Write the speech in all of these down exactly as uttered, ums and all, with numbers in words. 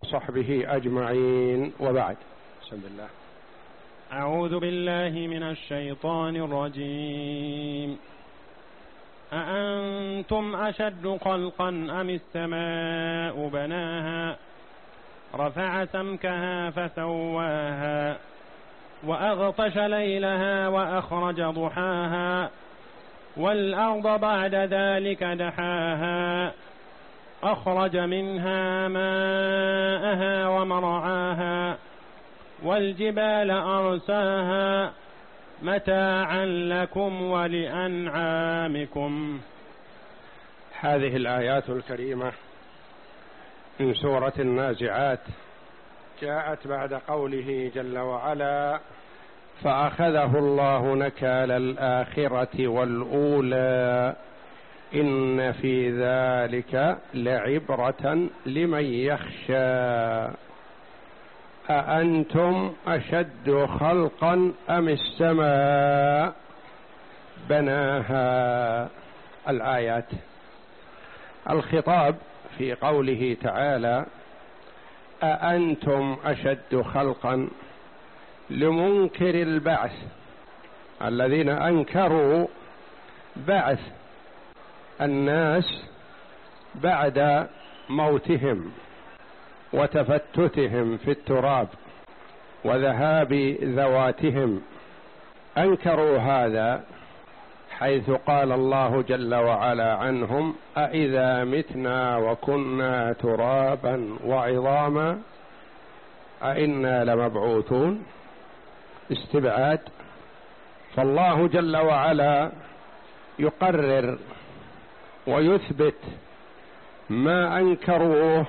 صحبه أجمعين، وبعد. بسم الله. أعوذ بالله من الشيطان الرجيم. أأنتم أشد خلقا أم السماء بناها رفع سمكها فسواها وأغطش ليلها وأخرج ضحاها والأرض بعد ذلك دحاها أخرج منها ماءها ومرعاها والجبال أرساها متاعا لكم ولأنعامكم. هذه الآيات الكريمة من سورة النازعات جاءت بعد قوله جل وعلا: فأخذه الله نكال الآخرة والأولى إن في ذلك لعبرة لمن يخشى أأنتم أشد خلقا أم السماء بناها. الآيات. الخطاب في قوله تعالى أأنتم أشد خلقا لمنكر البعث، الذين أنكروا بعث الناس بعد موتهم وتفتتهم في التراب وذهاب ذواتهم، أنكروا هذا، حيث قال الله جل وعلا عنهم: أإذا متنا وكنا ترابا وعظاما أإنا لمبعوثون. استبعاد. فالله جل وعلا يقرر ويثبت ما أنكروه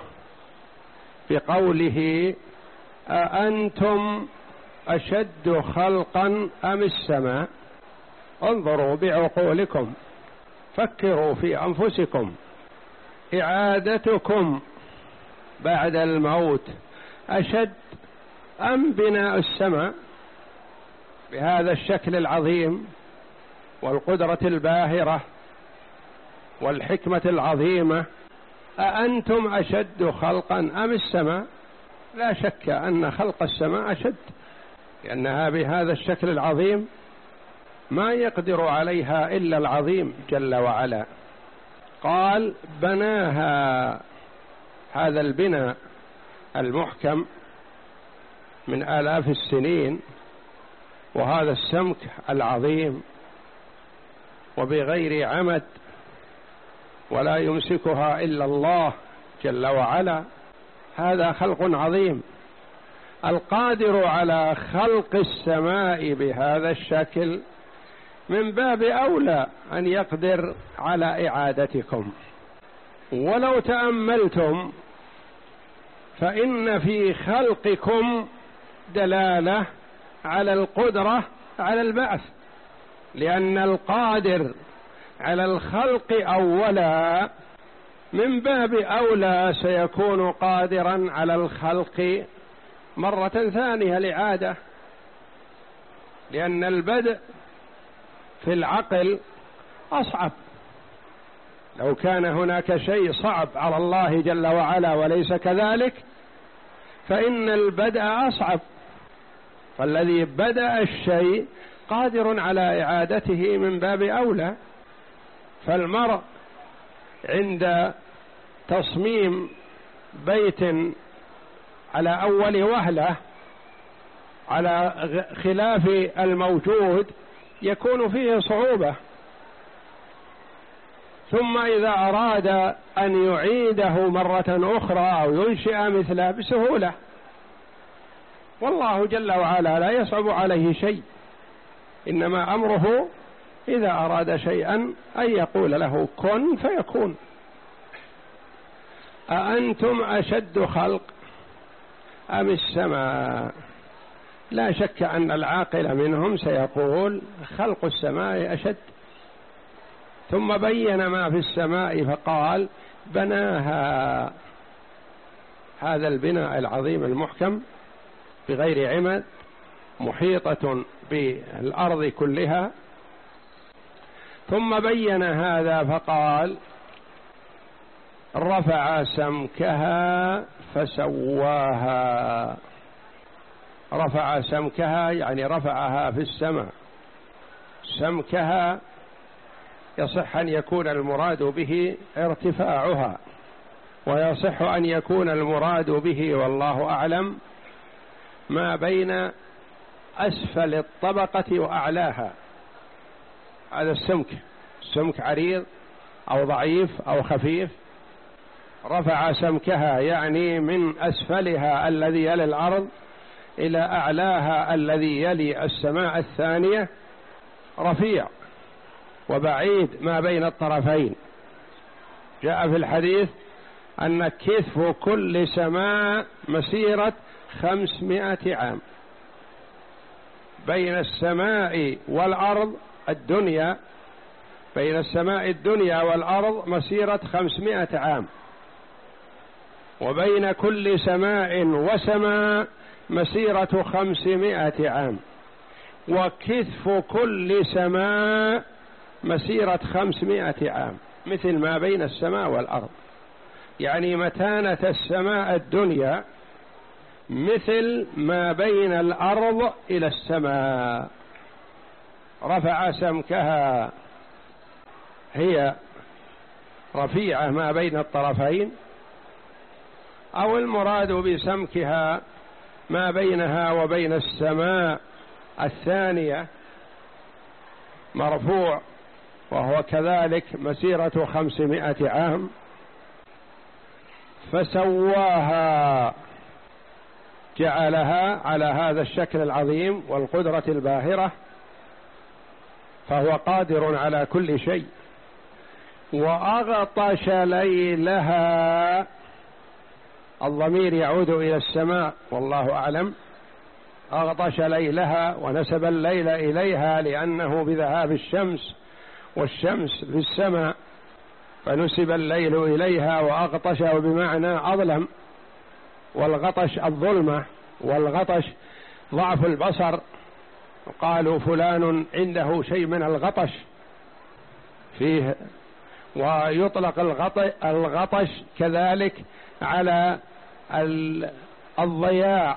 بقوله: أأنتم أشد خلقا أم السماء. انظروا بعقولكم، فكروا في أنفسكم، إعادتكم بعد الموت أشد أم بناء السماء بهذا الشكل العظيم والقدرة الباهرة والحكمة العظيمة؟ أأنتم أشد خلقا أم السماء؟ لا شك أن خلق السماء أشد، لأنها بهذا الشكل العظيم ما يقدر عليها إلا العظيم جل وعلا. قال: بناها. هذا البناء المحكم من آلاف السنين، وهذا السمك العظيم وبغير عمد ولا يمسكها إلا الله جل وعلا، هذا خلق عظيم. القادر على خلق السماء بهذا الشكل من باب أولى أن يقدر على إعادتكم. ولو تأملتم فإن في خلقكم دلالة على القدرة على البعث، لأن القادر على الخلق أولا من باب أولى سيكون قادرا على الخلق مرة ثانية الإعادة، لأن البدء في العقل أصعب. لو كان هناك شيء صعب على الله جل وعلا وليس كذلك فإن البدء أصعب، فالذي بدأ الشيء قادر على إعادته من باب أولى. فالمرء عند تصميم بيت على أول وهلة على خلاف الموجود يكون فيه صعوبة، ثم إذا أراد أن يعيده مرة أخرى أو ينشئ مثله بسهولة. والله جل وعلا لا يصعب عليه شيء، إنما أمره إذا أراد شيئا أن يقول له كن فيكون. أأنتم أشد خلق أم السماء؟ لا شك أن العاقل منهم سيقول خلق السماء أشد، ثم بين ما في السماء فقال بناها. هذا البناء العظيم المحكم بغير عمد، محيطة بالأرض كلها. ثم بين هذا فقال رفع سمكها فسواها. رفع سمكها يعني رفعها في السماء. سمكها يصح أن يكون المراد به ارتفاعها، ويصح أن يكون المراد به والله أعلم ما بين أسفل الطبقة وأعلاها. هذا السمك، السمك عريض أو ضعيف أو خفيف. رفع سمكها يعني من أسفلها الذي يلي الأرض إلى أعلاها الذي يلي السماء الثانية رفيع وبعيد ما بين الطرفين. جاء في الحديث أن كثف كل سماء مسيرة خمسمائة عام. بين السماء والأرض الدنيا، بين السماء الدنيا والأرض مسيرة خمسمائة عام، وبين كل سماء وسماء مسيرة خمسمائة عام، وكثف كل سماء مسيرة خمسمائة عام، مثل ما بين السماء والأرض. يعني متانة السماء الدنيا مثل ما بين الأرض إلى السماء. رفع سمكها هي رفيعة ما بين الطرفين، أو المراد بسمكها ما بينها وبين السماء الثانية مرفوع، وهو كذلك مسيرة خمسمائة عام. فسواها، جعلها على هذا الشكل العظيم والقدرة الباهرة، فهو قادر على كل شيء. وأغطش ليلها، الضمير يعود إلى السماء والله أعلم. أغطش ليلها ونسب الليل إليها لأنه بذهاب الشمس، والشمس في السماء فنسب الليل إليها. وأغطش بمعنى أظلم، والغطش الظلمة، والغطش ضعف البصر. قالوا فلان عنده شيء من الغطش فيه. ويطلق الغطش كذلك على الضياع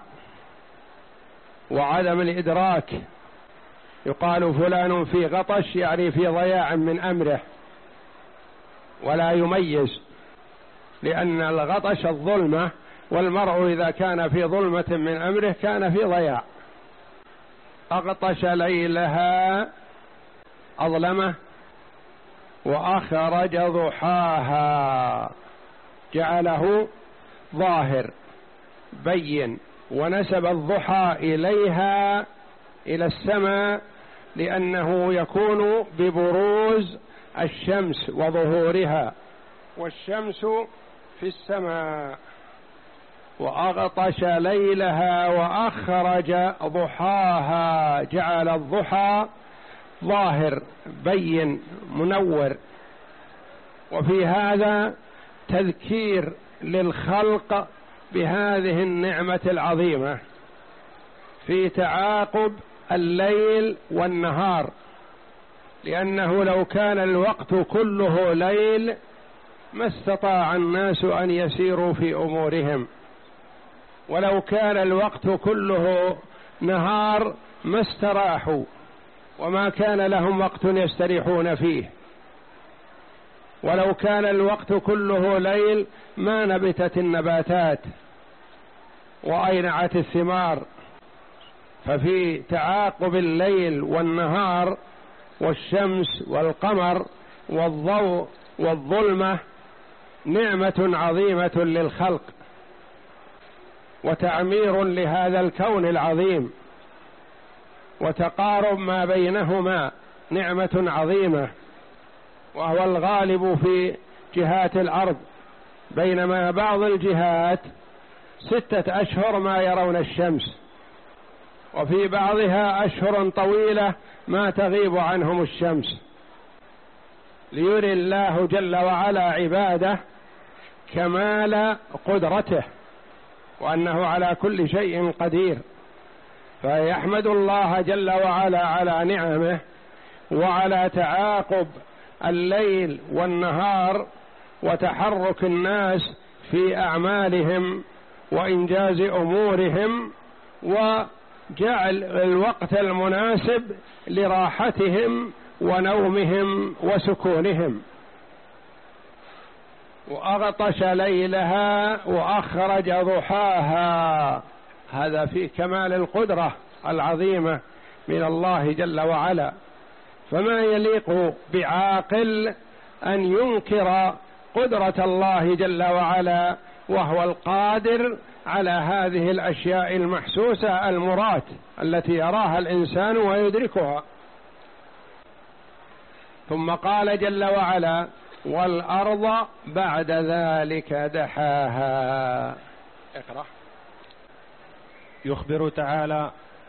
وعدم الإدراك. يقال فلان في غطش يعني في ضياع من أمره، ولا يميز، لأن الغطش الظلمة، والمرء إذا كان في ظلمة من أمره كان في ضياع. أغطش ليلها أظلمه وأخرج ضحاها، جعله ظاهر بين، ونسب الضحى إليها إلى السماء لأنه يكون ببروز الشمس وظهورها، والشمس في السماء. وأغطش ليلها وأخرج ضحاها، جعل الضحى ظاهر بين منور. وفي هذا تذكير للخلق بهذه النعمة العظيمة في تعاقب الليل والنهار، لأنه لو كان الوقت كله ليل ما استطاع الناس أن يسيروا في أمورهم، ولو كان الوقت كله نهار ما استراحوا، وما كان لهم وقت يستريحون فيه. ولو كان الوقت كله ليل ما نبتت النباتات وأينعت الثمار. ففي تعاقب الليل والنهار والشمس والقمر والضوء والظلمة نعمة عظيمة للخلق، وتعمير لهذا الكون العظيم، وتقارب ما بينهما نعمة عظيمة. وهو الغالب في جهات الأرض، بينما بعض الجهات ستة أشهر ما يرون الشمس، وفي بعضها أشهر طويلة ما تغيب عنهم الشمس، ليري الله جل وعلا عباده كمال قدرته وأنه على كل شيء قدير. فيحمد الله جل وعلا على نعمه وعلى تعاقب الليل والنهار وتحرك الناس في أعمالهم وإنجاز أمورهم، وجعل الوقت المناسب لراحتهم ونومهم وسكونهم. وأغطش ليلها وأخرج ضحاها، هذا في كمال القدرة العظيمة من الله جل وعلا. فما يليق بعاقل أن ينكر قدرة الله جل وعلا وهو القادر على هذه الأشياء المحسوسة المرات التي يراها الإنسان ويدركها. ثم قال جل وعلا: والأرض بعد ذلك دحاها. اقرأ. يخبر تعالى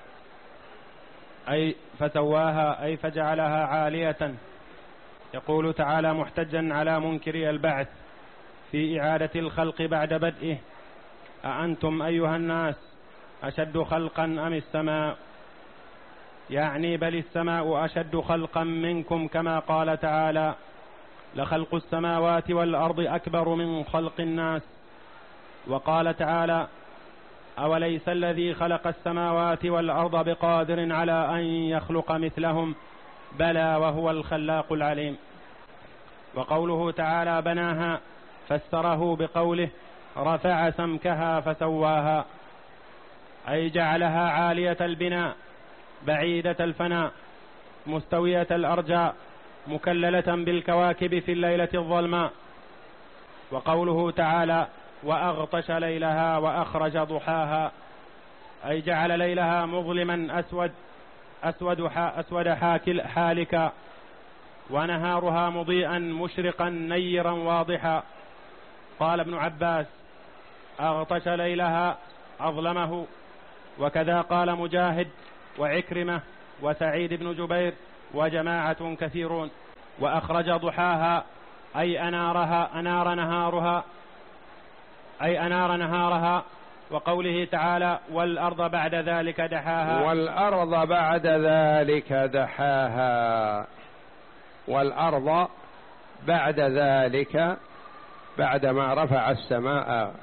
أي فسواها أي فجعلها عالية. يقول تعالى محتجا على منكري البعث في إعادة الخلق بعد بدئه: أأنتم أيها الناس أشد خلقا أم السماء؟ يعني بل السماء أشد خلقا منكم، كما قال تعالى: لخلق السماوات والأرض أكبر من خلق الناس. وقال تعالى: أوليس الذي خلق السماوات والأرض بقادر على أن يخلق مثلهم؟ بلى وهو الخلاق العليم. وقوله تعالى بناها فسره بقوله: رفع سمكها فسواها، أي جعلها عالية البناء بعيدة الفناء مستوية الأرجاء مكللة بالكواكب في الليلة الظلماء. وقوله تعالى: وأغطش ليلها وأخرج ضحاها، أي جعل ليلها مظلما أسود أسود, أسود حالكا، ونهارها مضيئا مشرقا نيرا واضحا. قال ابن عباس: أغطش ليلها أظلمه. وكذا قال مجاهد وعكرمة وسعيد بن جبير وجماعة كثيرون. وأخرج ضحاها أي أنارها أنار نهارها أي أنار نهارها. وقوله تعالى: والأرض بعد ذلك دحاها، والأرض بعد ذلك دحاها. والأرض بعد ذلك، بعدما رفع السماء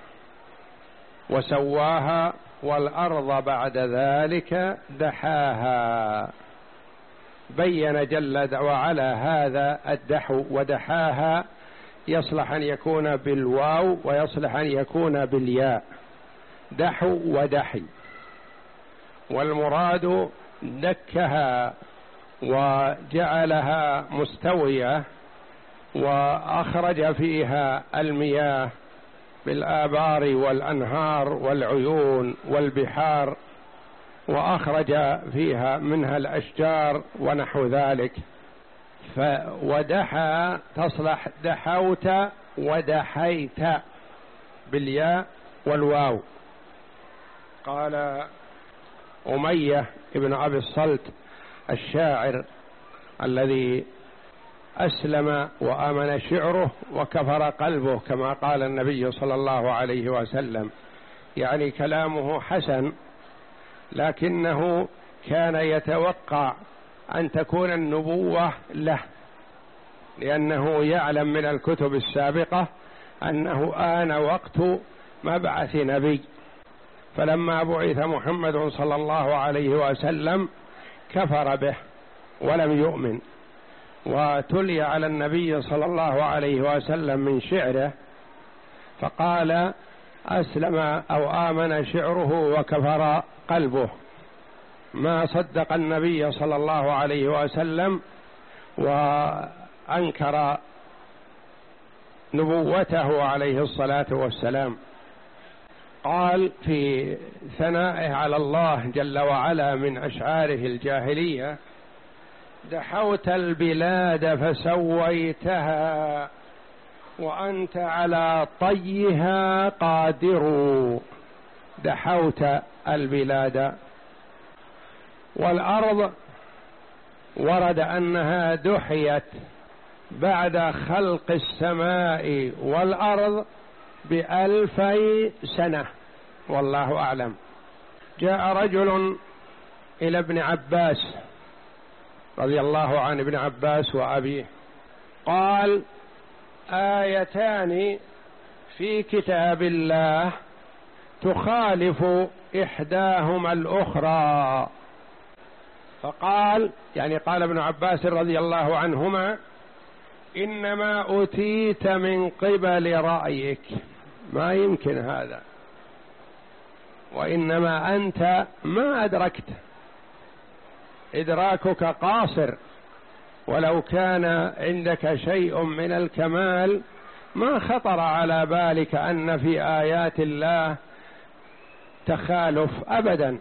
وسواها، والأرض بعد ذلك دحاها. بين جل وعلا هذا الدحو، ودحاها يصلح أن يكون بالواو ويصلح أن يكون بالياء، دحو ودحي. والمراد دكها وجعلها مستوية، وأخرج فيها المياه بالآبار والأنهار والعيون والبحار، وأخرج فيها منها الأشجار ونحو ذلك. فودحى تصلح دحوت ودحيت بالياء والواو. قال أمية ابن أبي الصلت الشاعر الذي أسلم وآمن شعره وكفر قلبه، كما قال النبي صلى الله عليه وسلم، يعني كلامه حسن، لكنه كان يتوقع أن تكون النبوة له، لأنه يعلم من الكتب السابقة أنه آن وقت مبعث نبي. فلما بعث محمد صلى الله عليه وسلم كفر به ولم يؤمن، وتلي على النبي صلى الله عليه وسلم من شعره فقال: أسلم أو آمن شعره وكفر قلبه. ما صدق النبي صلى الله عليه وسلم وأنكر نبوته عليه الصلاة والسلام. قال في ثنائه على الله جل وعلا من أشعاره الجاهلية: دحوت البلاد فسويتها وأنت على طيها قادر. دحوت البلاد. والأرض ورد أنها دحيت بعد خلق السماء والأرض بألفي سنة، والله أعلم. جاء رجل إلى ابن عباس رضي الله عن ابن عباس وأبيه، قال: آيتان في كتاب الله تخالف إحداهما الأخرى، فقال يعني قال ابن عباس رضي الله عنهما: إنما أوتيت من قبل رأيك، ما يمكن هذا، وإنما أنت ما أدركت، إدراكك قاصر، ولو كان عندك شيء من الكمال ما خطر على بالك أن في آيات الله تخالف أبدا،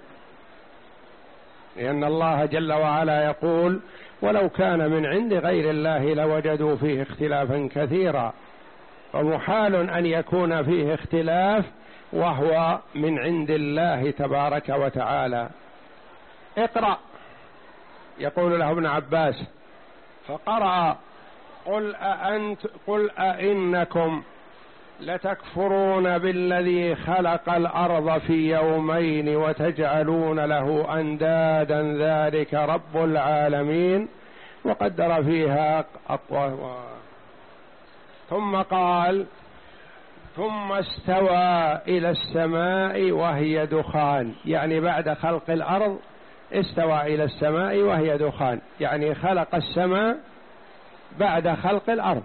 لأن الله جل وعلا يقول: ولو كان من عند غير الله لوجدوا فيه اختلافا كثيرا، ومحال أن يكون فيه اختلاف وهو من عند الله تبارك وتعالى. اقرأ، يقول له ابن عباس، فقرأ: قل أأنت قل أئنكم لتكفرون بالذي خلق الأرض في يومين وتجعلون له أندادا ذلك رب العالمين وقدر فيها أقوى. ثم قال: ثم استوى إلى السماء وهي دخان، يعني بعد خلق الأرض استوى إلى السماء وهي دخان، يعني خلق السماء بعد خلق الأرض.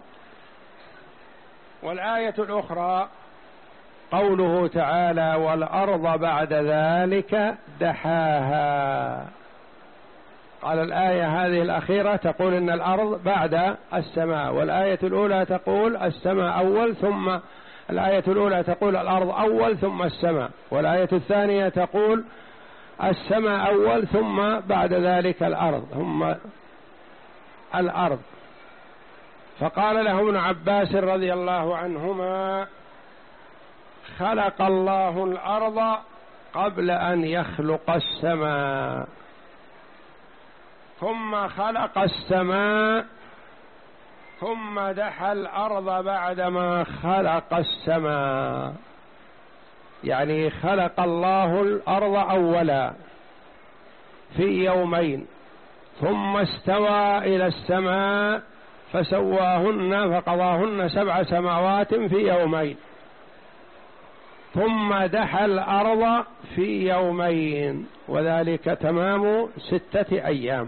والآية الأخرى قوله تعالى: والأرض بعد ذلك دحاها. قال الآية هذه الأخيرة تقول إن الأرض بعد السماء، والآية الأولى تقول السماء أول، ثم الآية الأولى تقول الأرض أول ثم السماء، والآية الثانية تقول السماء أول ثم بعد ذلك الأرض، ثم الأرض. فقال له ابن عباس رضي الله عنهما: خلق الله الأرض قبل أن يخلق السماء، ثم خلق السماء، ثم دحى الأرض بعدما خلق السماء، يعني خلق الله الأرض أولا في يومين، ثم استوى إلى السماء فسواهن فقضاهن سبع سماوات في يومين، ثم دحى الأرض في يومين، وذلك تمام ستة أيام.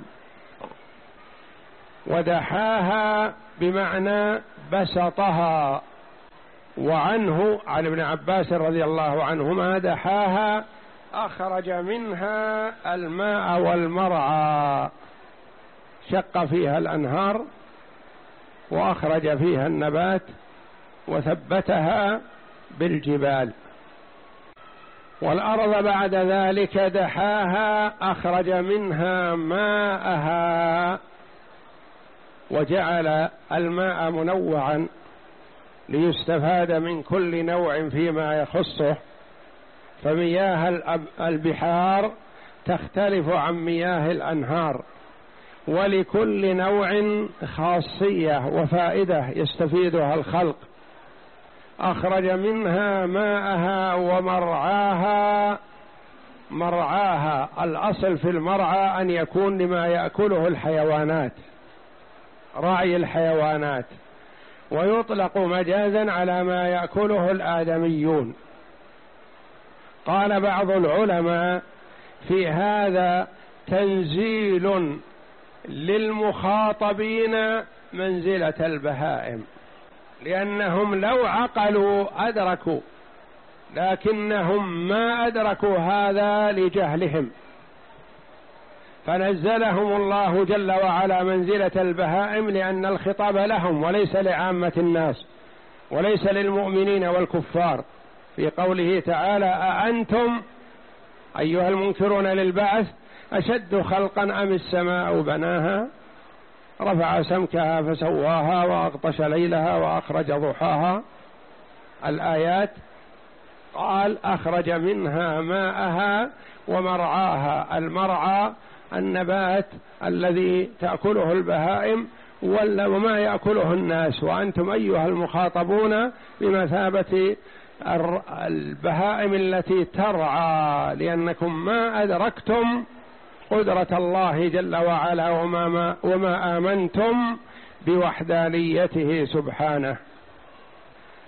ودحاها بمعنى بسطها، وعنه عن ابن عباس رضي الله عنهما: دحاها أخرج منها الماء والمرعى، شق فيها الأنهار وأخرج فيها النبات وثبتها بالجبال. والأرض بعد ذلك دحاها أخرج منها ماءها، وجعل الماء منوعا ليستفاد من كل نوع فيما يخصه، فمياه البحار تختلف عن مياه الأنهار، ولكل نوع خاصية وفائدة يستفيدها الخلق. أخرج منها ماءها ومرعاها. مرعاها الأصل في المرعى أن يكون لما يأكله الحيوانات، راعي الحيوانات، ويطلق مجازا على ما يأكله الآدميون. قال بعض العلماء: في هذا تنزيل للمخاطبين منزلة البهائم، لأنهم لو عقلوا أدركوا، لكنهم ما أدركوا هذا لجهلهم، فنزلهم الله جل وعلا منزلة البهائم، لأن الخطاب لهم وليس لعامة الناس، وليس للمؤمنين والكفار، في قوله تعالى: أأنتم أيها المنكرون للبعث أشد خلقا أم السماء بناها رفع سمكها فسواها وأغطش ليلها وأخرج ضحاها. الآيات. قال: أخرج منها ماءها ومرعاها. المرعى النبات الذي تأكله البهائم وما يأكله الناس، وأنتم أيها المخاطبون بمثابة البهائم التي ترعى، لأنكم ما أدركتم قدرة الله جل وعلا وما, وما آمنتم بوحدانيته سبحانه.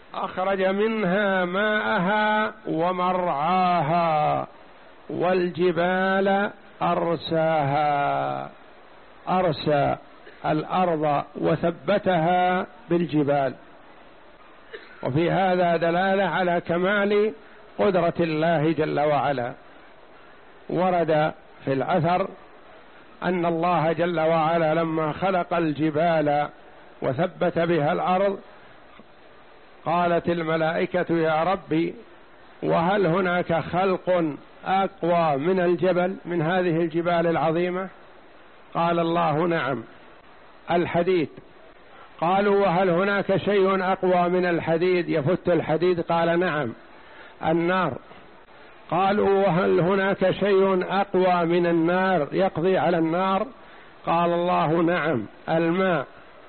أخرج منها ماءها ومرعاها والجبال أرساها. أرسى الأرض وثبتها بالجبال، وفي هذا دلالة على كمال قدرة الله جل وعلا. ورد في الأثر أن الله جل وعلا لما خلق الجبال وثبت بها الأرض قالت الملائكة يا ربي وهل هناك خلق أقوى من الجبل، من هذه الجبال العظيمة؟ قال الله نعم، الحديد. قالوا وهل هناك شيء أقوى من الحديد يفت الحديد؟ قال نعم، النار. قالوا وهل هناك شيء أقوى من النار يقضي على النار؟ قال الله نعم، الماء.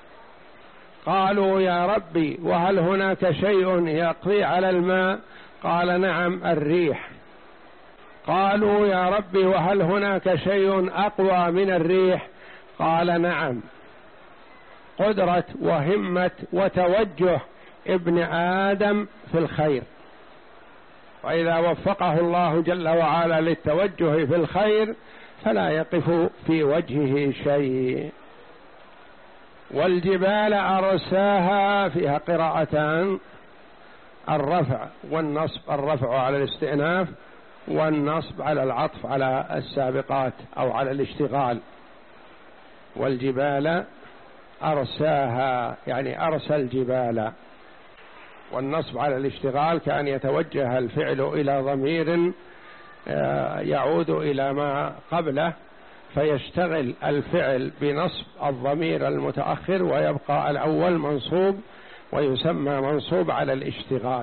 قالوا يا ربي وهل هناك شيء يقضي على الماء؟ قال نعم، الريح. قالوا يا ربي وهل هناك شيء أقوى من الريح؟ قال نعم. قدرة وهمة وتوجه ابن آدم في الخير، وإذا وفقه الله جل وعلا للتوجه في الخير فلا يقف في وجهه شيء. والجبال أرساها فيها قراءتان، الرفع والنصب، الرفع على الاستئناف والنصب على العطف على السابقات أو على الاشتغال. والجبال أرساها يعني أرسى الجبال، والنصب على الاشتغال كأن يتوجه الفعل إلى ضمير يعود إلى ما قبله فيشتغل الفعل بنصب الضمير المتأخر ويبقى الأول منصوب ويسمى منصوب على الاشتغال.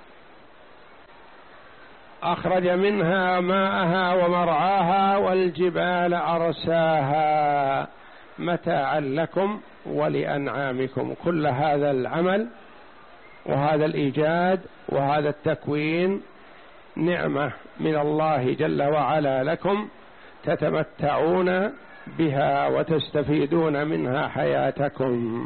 أخرج منها ماءها ومرعاها والجبال أرساها متاعا لكم ولأنعامكم. كل هذا العمل وهذا الإيجاد وهذا التكوين نعمة من الله جل وعلا لكم تتمتعون بها وتستفيدون منها حياتكم.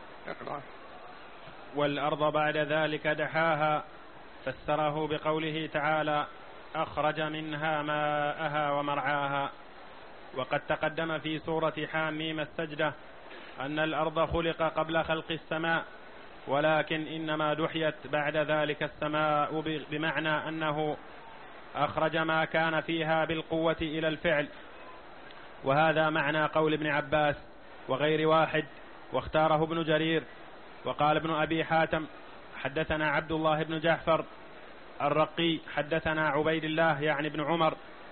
والأرض بعد ذلك دحاها، فسره بقوله تعالى أخرج منها ماءها ومرعاها. وقد تقدم في سورة حاميم السجدة أن الأرض خلق قبل خلق السماء، ولكن إنما دحيت بعد ذلك السماء، بمعنى أنه أخرج ما كان فيها بالقوة إلى الفعل. وهذا معنى قول ابن عباس وغير واحد، واختاره ابن جرير. وقال ابن أبي حاتم حدثنا عبد الله بن جعفر الرقي حدثنا عبيد الله يعني ابن عمر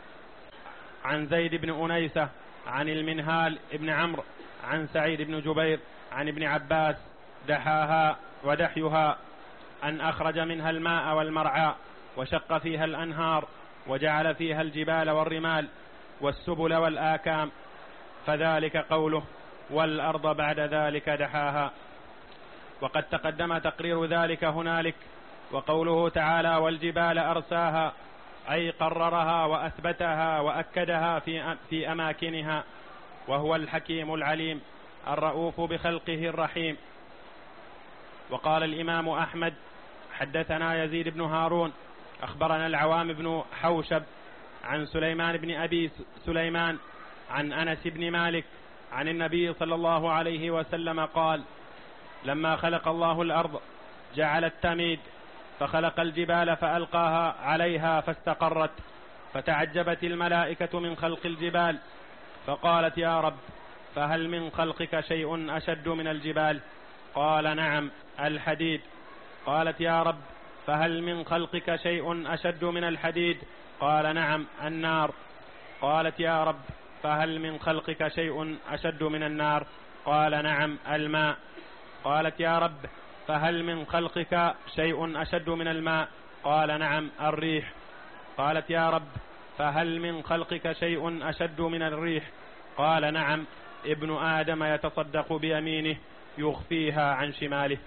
عن زيد بن أنيسة عن المنهال ابن عمرو عن سعيد بن جبير عن ابن عباس دحاها ودحيها أن أخرج منها الماء والمرعى وشق فيها الأنهار وجعل فيها الجبال والرمال والسبل والآكام، فذلك قوله والأرض بعد ذلك دحاها. وقد تقدم تقرير ذلك هنالك. وقوله تعالى والجبال أرساها أي قررها وأثبتها وأكدها في, في أماكنها، وهو الحكيم العليم الرؤوف بخلقه الرحيم. وقال الإمام أحمد حدثنا يزيد بن هارون أخبرنا العوام بن حوشب عن سليمان بن أبي سليمان عن أنس بن مالك عن النبي صلى الله عليه وسلم قال لما خلق الله الأرض جعل التميد، فخلق الجبال فألقاها عليها فاستقرت، فتعجبت الملائكة من خلق الجبال فقالت يا رب فهل من خلقك شيء أشد من الجبال؟ قال نعم الحديد. قالت يا رب فهل من خلقك شيء أشد من الحديد؟ قال نعم النار. قالت يا رب فهل من خلقك شيء أشد من النار؟ قال نعم الماء. قالت يا رب فهل من خلقك شيء أشد من الماء؟ قال نعم الريح. قالت يا رب فهل من خلقك شيء أشد من الريح؟ قال نعم ابن آدم يتصدق بيمينه يخفيها عن شماله.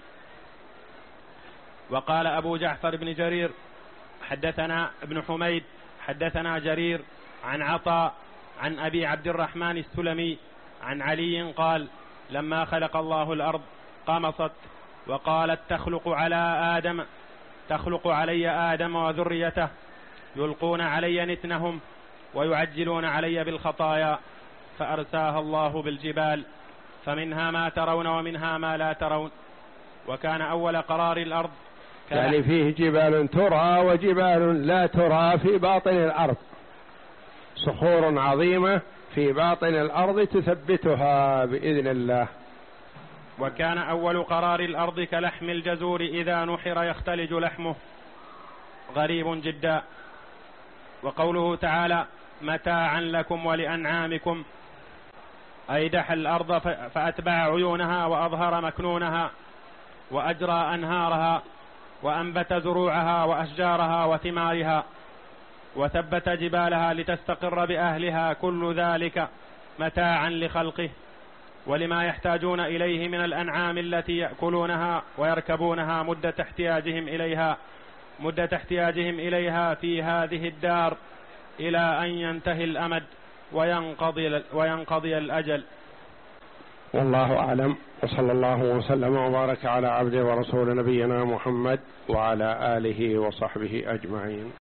وقال أبو جعفر بن جرير حدثنا ابن حميد حدثنا جرير عن عطاء عن أبي عبد الرحمن السلمي عن علي قال لما خلق الله الأرض قمصت وقالت تخلق على آدم تخلق علي آدم وذريته يلقون علي نتنهم ويعجلون علي بالخطايا، فأرساها الله بالجبال فمنها ما ترون ومنها ما لا ترون. وكان أول قرار الأرض يعني فيه جبال ترى وجبال لا ترى في باطن الأرض، صخور عظيمة في باطن الأرض تثبتها بإذن الله. وكان أول قرار الأرض كلحم الجزور إذا نحر يختلج لحمه، غريب جدا. وقوله تعالى متاعا لكم ولأنعامكم، أي دحى الأرض فأتبع عيونها وأظهر مكنونها وأجرى أنهارها وأنبت زروعها وأشجارها وثمارها وثبت جبالها لتستقر بأهلها، كل ذلك متاعا لخلقه ولما يحتاجون إليه من الأنعام التي يأكلونها ويركبونها مدة احتياجهم إليها مدة احتياجهم إليها في هذه الدار إلى أن ينتهي الأمد وينقضي, وينقضي الأجل. والله أعلم، وصلى الله وسلم وبارك على عبده ورسول نبينا محمد وعلى آله وصحبه أجمعين.